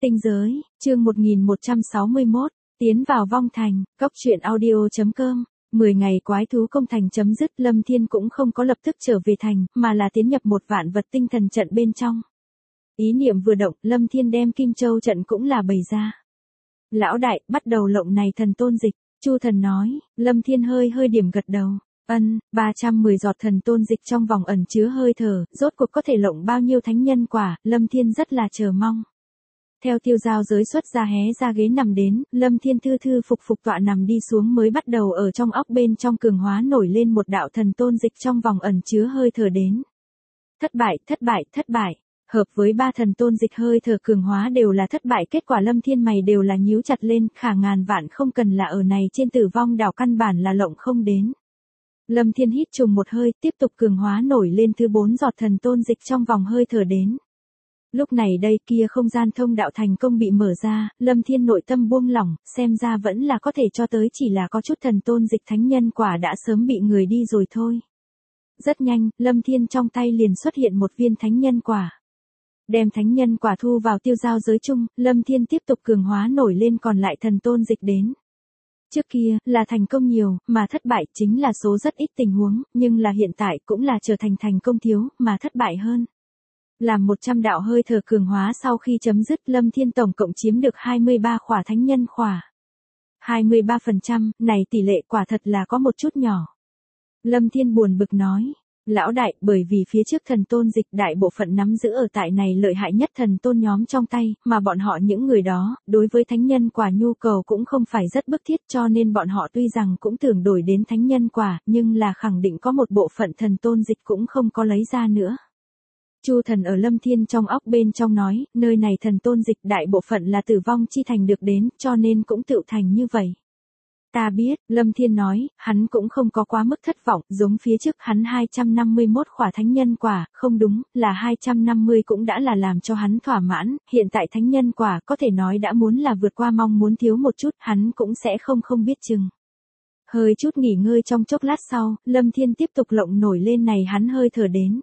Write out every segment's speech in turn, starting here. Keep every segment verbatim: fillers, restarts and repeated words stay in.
Tinh giới, chương một nghìn một trăm sáu mươi mốt, tiến vào vong thành, cốc truyện audio chấm com. mười ngày quái thú công thành chấm dứt, Lâm Thiên cũng không có lập tức trở về thành, mà là tiến nhập một vạn vật tinh thần trận bên trong. Ý niệm vừa động, Lâm Thiên đem Kim Châu trận cũng là bày ra. Lão đại, bắt đầu lộng này thần tôn dịch, Chu Thần nói. Lâm Thiên hơi hơi điểm gật đầu. Ân, ba trăm mười giọt thần tôn dịch trong vòng ẩn chứa hơi thở, rốt cuộc có thể lộng bao nhiêu thánh nhân quả, Lâm Thiên rất là chờ mong. Theo tiêu giao giới xuất ra hé ra ghế nằm đến, Lâm Thiên thư thư phục phục tọa nằm đi xuống mới bắt đầu ở trong óc bên trong cường hóa nổi lên một đạo thần tôn dịch trong vòng ẩn chứa hơi thở đến. Thất bại, thất bại, thất bại. Hợp với ba thần tôn dịch hơi thở cường hóa đều là thất bại, kết quả Lâm Thiên mày đều là nhíu chặt lên, khả ngàn vạn không cần là ở này trên tử vong đảo căn bản là lộng không đến. Lâm Thiên hít trùng một hơi, tiếp tục cường hóa nổi lên thứ bốn giọt thần tôn dịch trong vòng hơi thở đến. Lúc này đây kia không gian thông đạo thành công bị mở ra, Lâm Thiên nội tâm buông lỏng, xem ra vẫn là có thể cho tới, chỉ là có chút thần tôn dịch thánh nhân quả đã sớm bị người đi rồi thôi. Rất nhanh, Lâm Thiên trong tay liền xuất hiện một viên thánh nhân quả. Đem thánh nhân quả thu vào tiêu giao giới chung, Lâm Thiên tiếp tục cường hóa nổi lên còn lại thần tôn dịch đến. Trước kia, là thành công nhiều, mà thất bại chính là số rất ít tình huống, nhưng là hiện tại cũng là trở thành thành công thiếu, mà thất bại hơn. Làm một trăm đạo hơi thở cường hóa sau khi chấm dứt, Lâm Thiên tổng cộng chiếm được hai mươi ba khỏa thánh nhân khỏa. hai mươi ba phần trăm, này tỷ lệ quả thật là có một chút nhỏ. Lâm Thiên buồn bực nói. Lão đại, bởi vì phía trước thần tôn dịch đại bộ phận nắm giữ ở tại này lợi hại nhất thần tôn nhóm trong tay, mà bọn họ những người đó, đối với thánh nhân quả nhu cầu cũng không phải rất bức thiết, cho nên bọn họ tuy rằng cũng tưởng đổi đến thánh nhân quả, nhưng là khẳng định có một bộ phận thần tôn dịch cũng không có lấy ra nữa. Chu Thần ở Lâm Thiên trong óc bên trong nói, nơi này thần tôn dịch đại bộ phận là tử vong chi thành được đến, cho nên cũng tự thành như vậy. Ta biết, Lâm Thiên nói, hắn cũng không có quá mức thất vọng, giống phía trước hắn hai trăm năm mươi mốt khỏa thánh nhân quả, không đúng, là hai trăm năm mươi cũng đã là làm cho hắn thỏa mãn, hiện tại thánh nhân quả có thể nói đã muốn là vượt qua mong muốn thiếu một chút, hắn cũng sẽ không không biết chừng. Hơi chút nghỉ ngơi trong chốc lát sau, Lâm Thiên tiếp tục lộng nổi lên này hắn hơi thở đến.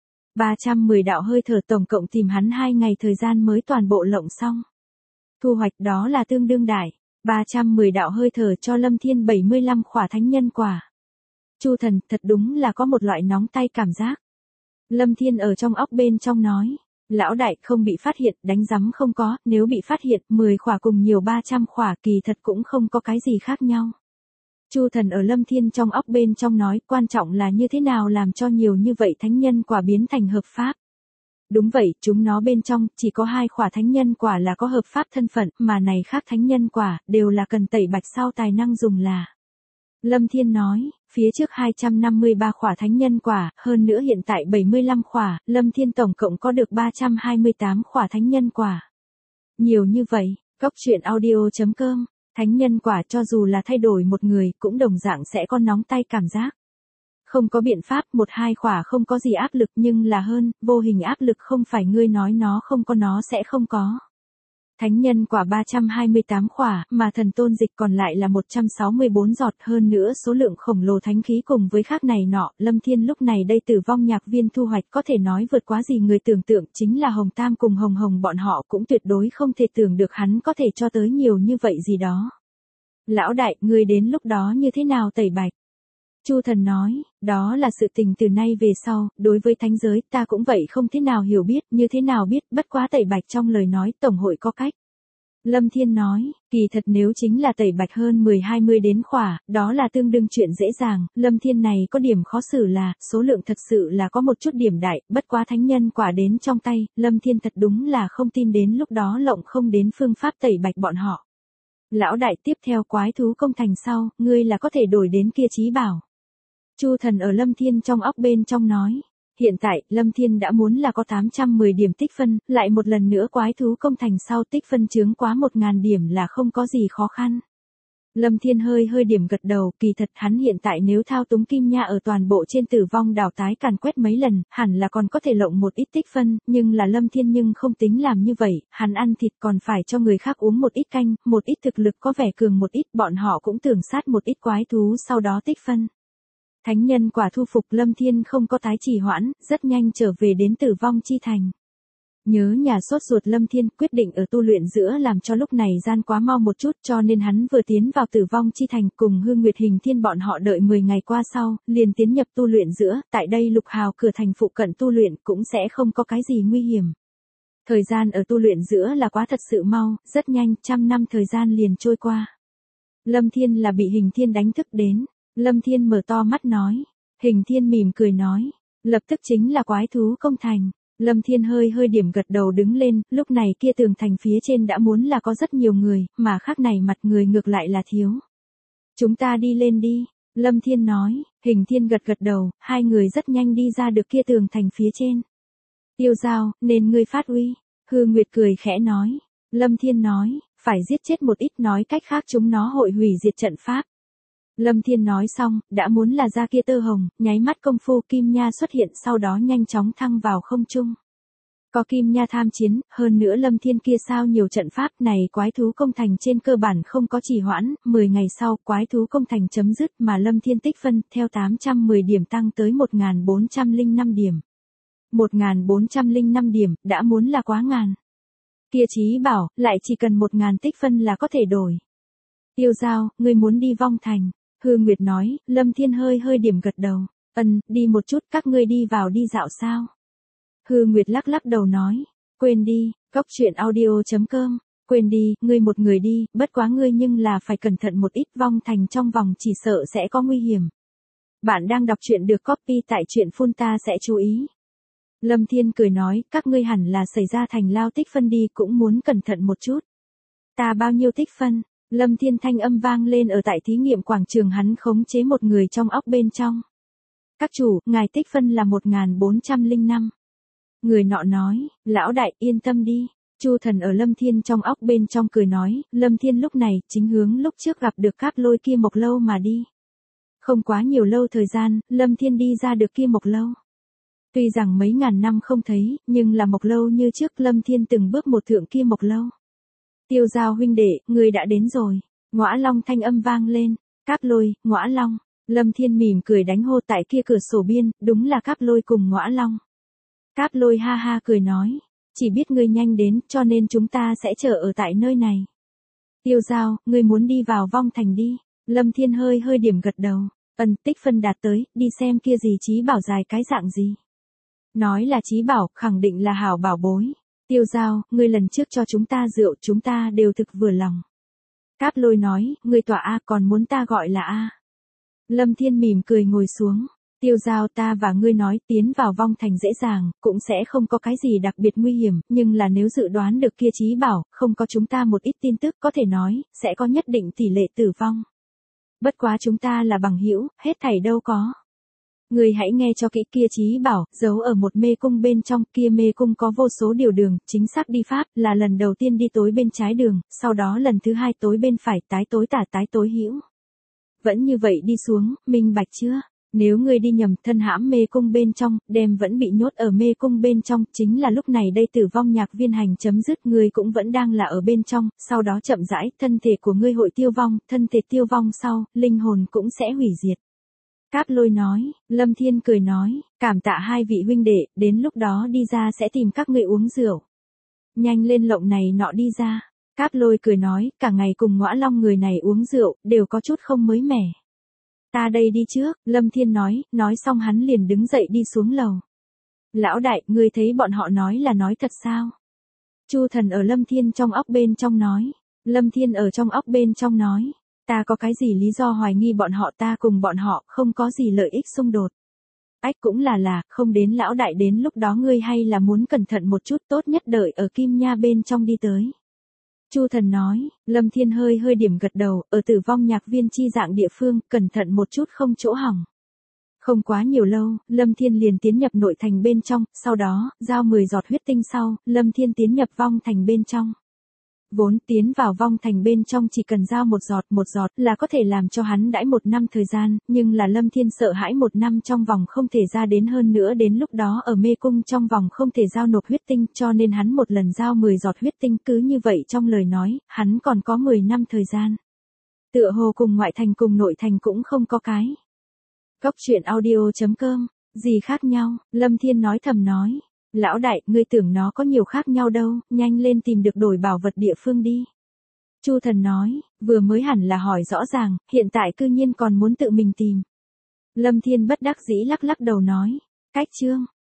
ba trăm mười đạo hơi thở tổng cộng tìm hắn hai ngày thời gian mới toàn bộ lộng xong. Thu hoạch đó là tương đương đại. ba trăm mười đạo hơi thở cho Lâm Thiên bảy mươi lăm khỏa thánh nhân quả. Chu Thần, thật đúng là có một loại nóng tay cảm giác. Lâm Thiên ở trong óc bên trong nói. Lão đại, không bị phát hiện, đánh rắm không có, nếu bị phát hiện, mười khỏa cùng nhiều ba trăm khỏa kỳ thật cũng không có cái gì khác nhau. Chu Thần ở Lâm Thiên trong óc bên trong nói, quan trọng là như thế nào làm cho nhiều như vậy thánh nhân quả biến thành hợp pháp. Đúng vậy, chúng nó bên trong, chỉ có hai khỏa thánh nhân quả là có hợp pháp thân phận, mà này khác thánh nhân quả, đều là cần tẩy bạch sau tài năng dùng là. Lâm Thiên nói, phía trước hai trăm năm mươi ba khỏa thánh nhân quả, hơn nữa hiện tại bảy mươi lăm khỏa, Lâm Thiên tổng cộng có được ba trăm hai mươi tám khỏa thánh nhân quả. Nhiều như vậy, cốc truyện audio chấm com, thánh nhân quả cho dù là thay đổi một người, cũng đồng dạng sẽ có nóng tay cảm giác. Không có biện pháp, một hai khỏa không có gì áp lực, nhưng là hơn, vô hình áp lực không phải ngươi nói nó không có nó sẽ không có. Thánh nhân quả ba trăm hai mươi tám khỏa, mà thần tôn dịch còn lại là một trăm sáu mươi bốn giọt, hơn nữa số lượng khổng lồ thánh khí cùng với khác này nọ, Lâm Thiên lúc này đây tử vong nhạc viên thu hoạch có thể nói vượt quá gì người tưởng tượng, chính là Hồng Tam cùng Hồng Hồng bọn họ cũng tuyệt đối không thể tưởng được hắn có thể cho tới nhiều như vậy gì đó. Lão đại, ngươi đến lúc đó như thế nào tẩy bạch? Chu Thần nói, đó là sự tình từ nay về sau, đối với thánh giới, ta cũng vậy không thế nào hiểu biết, như thế nào biết, bất quá tẩy bạch trong lời nói, tổng hội có cách. Lâm Thiên nói, kỳ thật nếu chính là tẩy bạch hơn mười hai mươi đến khỏa, đó là tương đương chuyện dễ dàng, Lâm Thiên này có điểm khó xử là, số lượng thật sự là có một chút điểm đại, bất quá thánh nhân quả đến trong tay, Lâm Thiên thật đúng là không tin đến lúc đó lộng không đến phương pháp tẩy bạch bọn họ. Lão đại, tiếp theo quái thú công thành sau, ngươi là có thể đổi đến kia chí bảo. Chu Thần ở Lâm Thiên trong óc bên trong nói. Hiện tại, Lâm Thiên đã muốn là có tám trăm mười điểm tích phân, lại một lần nữa quái thú công thành sau tích phân chướng quá một nghìn điểm là không có gì khó khăn. Lâm Thiên hơi hơi điểm gật đầu, kỳ thật hắn hiện tại nếu thao túng kim nha ở toàn bộ trên tử vong đảo tái càn quét mấy lần, hẳn là còn có thể lộng một ít tích phân, nhưng là Lâm Thiên nhưng không tính làm như vậy, hắn ăn thịt còn phải cho người khác uống một ít canh, một ít thực lực có vẻ cường một ít, bọn họ cũng tưởng sát một ít quái thú sau đó tích phân. Thánh nhân quả thu phục, Lâm Thiên không có tái trì hoãn, rất nhanh trở về đến tử vong chi thành. Nhớ nhà sốt ruột Lâm Thiên quyết định ở tu luyện giữa làm cho lúc này gian quá mau một chút cho nên hắn vừa tiến vào tử vong chi thành cùng Hương Nguyệt Hình Thiên bọn họ đợi mười ngày qua sau, liền tiến nhập tu luyện giữa, tại đây lục hào cửa thành phụ cận tu luyện cũng sẽ không có cái gì nguy hiểm. Thời gian ở tu luyện giữa là quá thật sự mau, rất nhanh, trăm năm thời gian liền trôi qua. Lâm Thiên là bị Hình Thiên đánh thức đến, Lâm Thiên mở to mắt nói, Hình Thiên mỉm cười nói, lập tức chính là quái thú công thành. Lâm Thiên hơi hơi điểm gật đầu đứng lên, lúc này kia tường thành phía trên đã muốn là có rất nhiều người, mà khác này mặt người ngược lại là thiếu. Chúng ta đi lên đi, Lâm Thiên nói, Hình Thiên gật gật đầu, hai người rất nhanh đi ra được kia tường thành phía trên. Tiêu Giao, nên ngươi phát uy, Hư Nguyệt cười khẽ nói, Lâm Thiên nói, phải giết chết một ít nói cách khác chúng nó hội hủy diệt trận pháp. Lâm Thiên nói xong, đã muốn là ra kia tơ hồng, nháy mắt công phu Kim Nha xuất hiện sau đó nhanh chóng thăng vào không trung. Có Kim Nha tham chiến, hơn nữa Lâm Thiên kia sao nhiều trận pháp này quái thú công thành trên cơ bản không có trì hoãn, mười ngày sau quái thú công thành chấm dứt mà Lâm Thiên tích phân theo tám trăm mười điểm tăng tới một nghìn bốn trăm lẻ năm điểm. một nghìn bốn trăm lẻ năm điểm, đã muốn là quá ngàn. Kia chí bảo, lại chỉ cần một nghìn tích phân là có thể đổi. Tiêu Giao, ngươi muốn đi vong thành. Hư Nguyệt nói, Lâm Thiên hơi hơi điểm gật đầu, ân, đi một chút, các ngươi đi vào đi dạo sao? Hư Nguyệt lắc lắc đầu nói, quên đi, cốc truyện audio chấm com, quên đi, ngươi một người đi, bất quá ngươi nhưng là phải cẩn thận một ít, vong thành trong vòng chỉ sợ sẽ có nguy hiểm. Bạn đang đọc truyện được copy tại truyện phun ta sẽ chú ý. Lâm Thiên cười nói, các ngươi hẳn là xảy ra thành lao tích phân đi cũng muốn cẩn thận một chút. Ta bao nhiêu tích phân? Lâm Thiên thanh âm vang lên ở tại thí nghiệm quảng trường hắn khống chế một người trong óc bên trong. Các chủ, ngài tích phân là một nghìn bốn trăm lẻ năm. Người nọ nói, lão đại yên tâm đi. Chu Thần ở Lâm Thiên trong óc bên trong cười nói, Lâm Thiên lúc này chính hướng lúc trước gặp được Cáp Lôi kia Mộc Lâu mà đi. Không quá nhiều lâu thời gian, Lâm Thiên đi ra được kia Mộc Lâu. Tuy rằng mấy ngàn năm không thấy, nhưng là Mộc Lâu như trước Lâm Thiên từng bước một thượng kia Mộc Lâu. Tiêu Giao huynh đệ, ngươi đã đến rồi. Ngõa Long thanh âm vang lên. Cáp Lôi, Ngõa Long. Lâm Thiên mỉm cười đánh hô tại kia cửa sổ biên, đúng là Cáp Lôi cùng Ngõa Long. Cáp Lôi ha ha cười nói, chỉ biết ngươi nhanh đến, cho nên chúng ta sẽ chờ ở tại nơi này. Tiêu Giao, ngươi muốn đi vào vong thành đi. Lâm Thiên hơi hơi điểm gật đầu, ân, tích phân đạt tới, đi xem kia gì chí bảo dài cái dạng gì. Nói là chí bảo, khẳng định là hảo bảo bối. Tiêu Giao, ngươi lần trước cho chúng ta rượu, chúng ta đều thực vừa lòng. Cáp Lôi nói, ngươi tỏa A còn muốn ta gọi là A. Lâm Thiên mỉm cười ngồi xuống. Tiêu Giao, ta và ngươi nói tiến vào vong thành dễ dàng, cũng sẽ không có cái gì đặc biệt nguy hiểm, nhưng là nếu dự đoán được kia chí bảo, không có chúng ta một ít tin tức có thể nói, sẽ có nhất định tỷ lệ tử vong. Bất quá chúng ta là bằng hữu, hết thảy đâu có. Người hãy nghe cho kỹ, kia chí bảo, giấu ở một mê cung bên trong, kia mê cung có vô số điều đường, chính xác đi pháp, là lần đầu tiên đi tối bên trái đường, sau đó lần thứ hai tối bên phải, tái tối tả tái tối hữu. Vẫn như vậy đi xuống, minh bạch chưa? Nếu ngươi đi nhầm thân hãm mê cung bên trong, đem vẫn bị nhốt ở mê cung bên trong, chính là lúc này đây tử vong nhạc viên hành chấm dứt, ngươi cũng vẫn đang là ở bên trong, sau đó chậm rãi, thân thể của ngươi hội tiêu vong, thân thể tiêu vong sau, linh hồn cũng sẽ hủy diệt. Cáp Lôi nói, Lâm Thiên cười nói, cảm tạ hai vị huynh đệ, đến lúc đó đi ra sẽ tìm các ngươi uống rượu. Nhanh lên lộng này nọ đi ra. Cáp Lôi cười nói, cả ngày cùng Ngõa Long người này uống rượu, đều có chút không mới mẻ. Ta đây đi trước, Lâm Thiên nói, nói xong hắn liền đứng dậy đi xuống lầu. Lão đại, ngươi thấy bọn họ nói là nói thật sao? Chu Thần ở Lâm Thiên trong óc bên trong nói. Lâm Thiên ở trong óc bên trong nói. Ta có cái gì lý do hoài nghi bọn họ, ta cùng bọn họ không có gì lợi ích xung đột. Ách cũng là là, không đến lão đại đến lúc đó ngươi hay là muốn cẩn thận một chút, tốt nhất đợi ở Kim Nha bên trong đi tới. Chu Thần nói, Lâm Thiên hơi hơi điểm gật đầu, ở tử vong nhạc viên chi dạng địa phương, cẩn thận một chút không chỗ hỏng. Không quá nhiều lâu, Lâm Thiên liền tiến nhập nội thành bên trong, sau đó, giao mười giọt huyết tinh sau, Lâm Thiên tiến nhập vong thành bên trong. Vốn tiến vào vong thành bên trong chỉ cần giao một giọt một giọt là có thể làm cho hắn đãi một năm thời gian, nhưng là Lâm Thiên sợ hãi một năm trong vòng không thể ra đến, hơn nữa đến lúc đó ở mê cung trong vòng không thể giao nộp huyết tinh, cho nên hắn một lần giao mười giọt huyết tinh, cứ như vậy trong lời nói, hắn còn có mười năm thời gian. Tựa hồ cùng ngoại thành cùng nội thành cũng không có cái. Cốc truyện audio chấm com, gì khác nhau, Lâm Thiên nói thầm nói. Lão đại, ngươi tưởng nó có nhiều khác nhau đâu, nhanh lên tìm được đổi bảo vật địa phương đi. Chu Thần nói, vừa mới hẳn là hỏi rõ ràng, hiện tại cư nhiên còn muốn tự mình tìm. Lâm Thiên bất đắc dĩ lắc lắc đầu nói, cách chương.